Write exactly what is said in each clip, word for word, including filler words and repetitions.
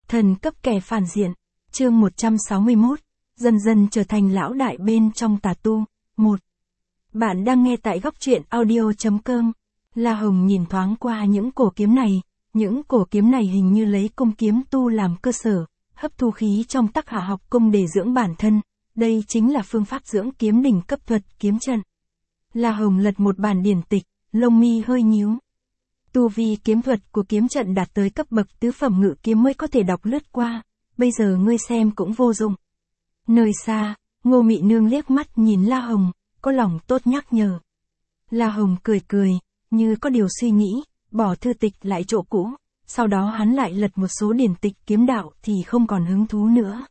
Thần cấp kẻ phản diện. Chương một trăm sáu mươi mốt. Dần dần trở thành lão đại bên trong tà tu. một. Bạn đang nghe tại góc truyện audio chấm com. La Hồng nhìn thoáng qua những cổ kiếm này, những cổ kiếm này hình như lấy cung kiếm tu làm cơ sở, hấp thu khí trong Tắc Hạ học cung để dưỡng bản thân, đây chính là phương pháp dưỡng kiếm đỉnh cấp thuật kiếm trận. La Hồng lật một bản điển tịch, lông mi hơi nhíu. Tu vi kiếm thuật của kiếm trận đạt tới cấp bậc tứ phẩm ngự kiếm mới có thể đọc lướt qua, bây giờ ngươi xem cũng vô dụng. Nơi xa, Ngô Mị Nương liếc mắt nhìn La Hồng, có lòng tốt nhắc nhở. La Hồng cười cười, như có điều suy nghĩ, bỏ thư tịch lại chỗ cũ, sau đó hắn lại lật một số điển tịch kiếm đạo thì không còn hứng thú nữa.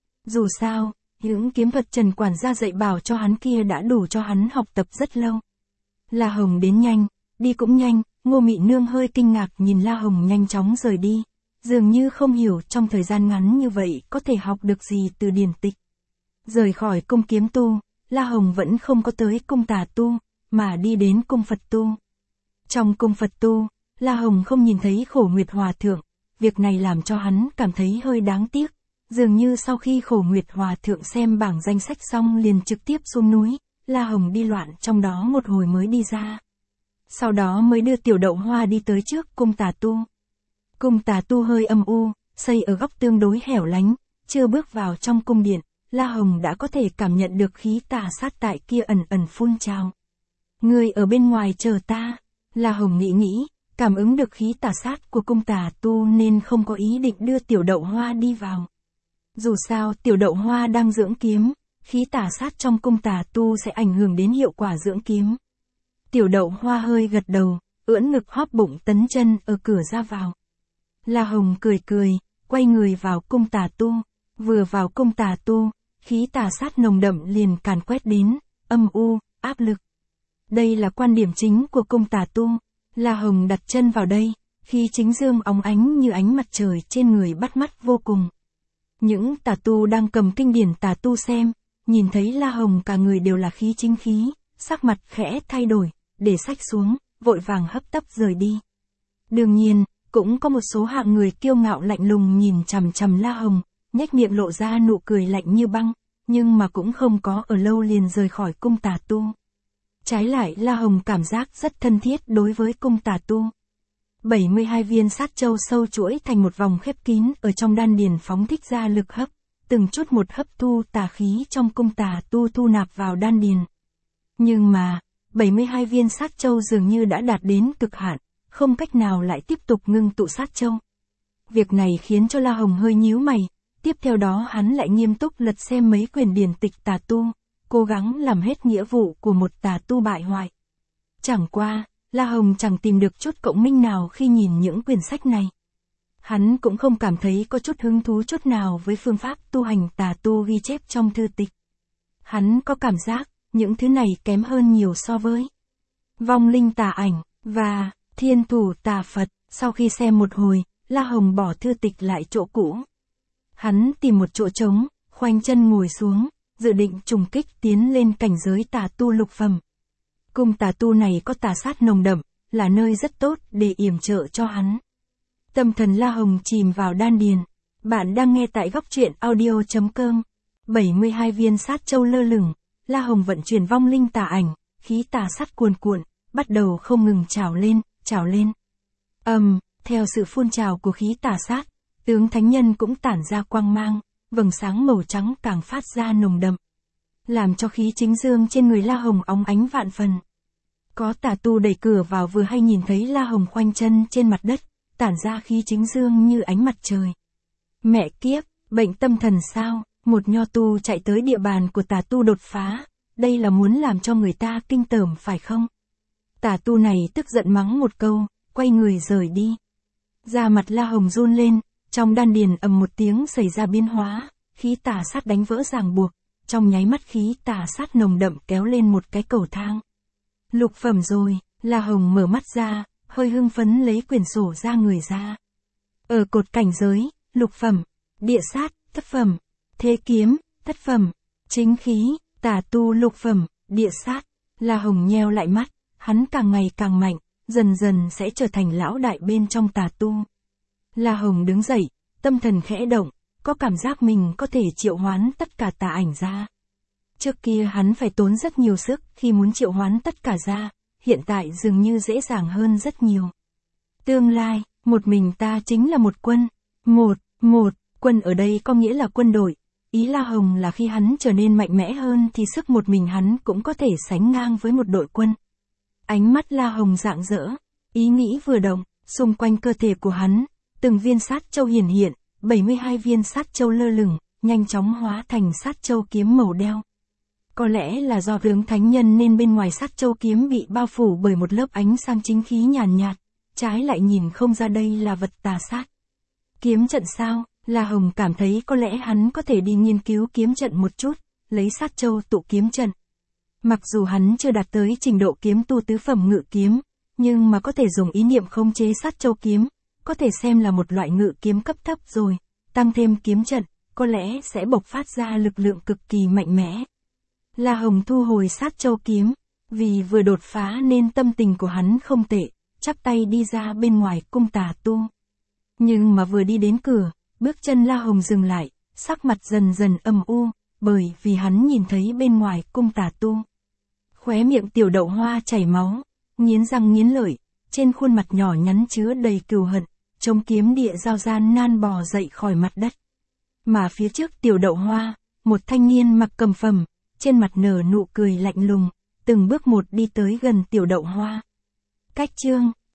Dù sao, những kiếm thuật Trần quản gia dạy bảo cho hắn kia đã đủ cho hắn học tập rất lâu. La Hồng đến nhanh, đi cũng nhanh, Ngô Mị Nương hơi kinh ngạc nhìn La Hồng nhanh chóng rời đi, dường như không hiểu trong thời gian ngắn như vậy có thể học được gì từ điển tịch. Rời khỏi cung kiếm tu, La Hồng vẫn không có tới cung tà tu, mà đi đến cung Phật tu. Trong cung Phật tu, La Hồng không nhìn thấy Khổ Nguyệt Hòa Thượng, việc này làm cho hắn cảm thấy hơi đáng tiếc, dường như sau khi Khổ Nguyệt Hòa Thượng xem bảng danh sách xong liền trực tiếp xuống núi, La Hồng đi loạn trong đó một hồi mới đi ra. Sau đó mới đưa Tiểu Đậu Hoa đi tới trước cung tà tu. Cung tà tu hơi âm u, xây ở góc tương đối hẻo lánh, chưa bước vào trong cung điện, La Hồng đã có thể cảm nhận được khí tà sát tại kia ẩn ẩn phun trào. Người ở bên ngoài chờ ta, La Hồng nghĩ nghĩ, cảm ứng được khí tà sát của cung tà tu nên không có ý định đưa Tiểu Đậu Hoa đi vào. Dù sao Tiểu Đậu Hoa đang dưỡng kiếm, khí tà sát trong cung tà tu sẽ ảnh hưởng đến hiệu quả dưỡng kiếm. Tiểu Đậu Hoa hơi gật đầu, ưỡn ngực hóp bụng tấn chân ở cửa ra vào. La Hồng cười cười, quay người vào cung tà tu, vừa vào cung tà tu, khí tà sát nồng đậm liền càn quét đến, âm u, áp lực. Đây là quan điểm chính của cung tà tu, La Hồng đặt chân vào đây, khí chính dương óng ánh như ánh mặt trời trên người bắt mắt vô cùng. Những tà tu đang cầm kinh điển tà tu xem, nhìn thấy La Hồng cả người đều là khí chính khí, sắc mặt khẽ thay đổi, để sách xuống, vội vàng hấp tấp rời đi. Đương nhiên, cũng có một số hạng người kiêu ngạo lạnh lùng nhìn chằm chằm La Hồng, nhếch miệng lộ ra nụ cười lạnh như băng, nhưng mà cũng không có ở lâu liền rời khỏi cung tà tu. Trái lại La Hồng cảm giác rất thân thiết đối với cung tà tu. bảy mươi hai viên sát châu sâu chuỗi thành một vòng khép kín ở trong đan điền phóng thích ra lực hấp, từng chút một hấp thu tà khí trong cung tà tu thu nạp vào đan điền. Nhưng mà, bảy mươi hai viên sát châu dường như đã đạt đến cực hạn, không cách nào lại tiếp tục ngưng tụ sát châu. Việc này khiến cho La Hồng hơi nhíu mày, tiếp theo đó hắn lại nghiêm túc lật xem mấy quyển điển tịch tà tu, cố gắng làm hết nghĩa vụ của một tà tu bại hoại. Chẳng qua, La Hồng chẳng tìm được chút cộng minh nào khi nhìn những quyển sách này. Hắn cũng không cảm thấy có chút hứng thú chút nào với phương pháp tu hành tà tu ghi chép trong thư tịch. Hắn có cảm giác, những thứ này kém hơn nhiều so với vong linh tà ảnh, và thiên thủ tà Phật. Sau khi xem một hồi, La Hồng bỏ thư tịch lại chỗ cũ. Hắn tìm một chỗ trống, khoanh chân ngồi xuống, dự định trùng kích tiến lên cảnh giới tà tu lục phẩm. Cung tà tu này có tà sát nồng đậm, là nơi rất tốt để yểm trợ cho hắn. Tâm thần La Hồng chìm vào đan điền. Bạn đang nghe tại góc truyện audio chấm com. bảy mươi hai viên sát châu lơ lửng, La Hồng vận chuyển vong linh tà ảnh, khí tà sát cuồn cuộn, bắt đầu không ngừng trào lên, trào lên. Ầm, um, theo sự phun trào của khí tà sát, tướng thánh nhân cũng tản ra quang mang, vầng sáng màu trắng càng phát ra nồng đậm, làm cho khí chính dương trên người La Hồng óng ánh vạn phần. Có tà tu đẩy cửa vào vừa hay nhìn thấy La Hồng khoanh chân trên mặt đất, tản ra khí chính dương như ánh mặt trời. Mẹ kiếp, bệnh tâm thần sao? Một nho tu chạy tới địa bàn của tà tu đột phá, đây là muốn làm cho người ta kinh tởm phải không? Tà tu này tức giận mắng một câu, quay người rời đi. Da mặt La Hồng run lên, trong đan điền ầm một tiếng xảy ra biến hóa, khí tà sát đánh vỡ ràng buộc, trong nháy mắt khí tà sát nồng đậm kéo lên một cái cầu thang. Lục phẩm rồi, La Hồng mở mắt ra, hơi hưng phấn lấy quyển sổ ra người ra. Ở cột cảnh giới, lục phẩm, địa sát, thất phẩm, thế kiếm, thất phẩm, chính khí, tà tu lục phẩm, địa sát. La Hồng nheo lại mắt, hắn càng ngày càng mạnh, dần dần sẽ trở thành lão đại bên trong tà tu. La Hồng đứng dậy, tâm thần khẽ động, có cảm giác mình có thể triệu hoán tất cả tà ảnh ra. Trước kia hắn phải tốn rất nhiều sức khi muốn triệu hoán tất cả ra, hiện tại dường như dễ dàng hơn rất nhiều. Tương lai, một mình ta chính là một quân. Một, một, quân ở đây có nghĩa là quân đội. Ý La Hồng là khi hắn trở nên mạnh mẽ hơn thì sức một mình hắn cũng có thể sánh ngang với một đội quân. Ánh mắt La Hồng rạng rỡ, ý nghĩ vừa động, xung quanh cơ thể của hắn, từng viên sát châu hiển hiện, bảy mươi hai viên sát châu lơ lửng, nhanh chóng hóa thành sát châu kiếm màu đeo. Có lẽ là do tướng thánh nhân nên bên ngoài sát châu kiếm bị bao phủ bởi một lớp ánh sáng chính khí nhàn nhạt, trái lại nhìn không ra đây là vật tà sát. Kiếm trận sao? La Hồng cảm thấy có lẽ hắn có thể đi nghiên cứu kiếm trận một chút, lấy sát châu tụ kiếm trận. Mặc dù hắn chưa đạt tới trình độ kiếm tu tứ phẩm ngự kiếm, nhưng mà có thể dùng ý niệm khống chế sát châu kiếm, có thể xem là một loại ngự kiếm cấp thấp rồi, tăng thêm kiếm trận, có lẽ sẽ bộc phát ra lực lượng cực kỳ mạnh mẽ. La Hồng thu hồi sát châu kiếm, vì vừa đột phá nên tâm tình của hắn không tệ, chắp tay đi ra bên ngoài cung tà tu. Nhưng mà vừa đi đến cửa, bước chân La Hồng dừng lại, sắc mặt dần dần âm u, bởi vì hắn nhìn thấy bên ngoài cung tà tu. Khóe miệng tiểu đậu hoa chảy máu, nghiến răng nghiến lợi, trên khuôn mặt nhỏ nhắn chứa đầy cừu hận, chống kiếm địa giao gian nan bò dậy khỏi mặt đất. Mà phía trước tiểu đậu hoa, một thanh niên mặc cầm phẩm, trên mặt nở nụ cười lạnh lùng, từng bước một đi tới gần tiểu đậu hoa. Cách chương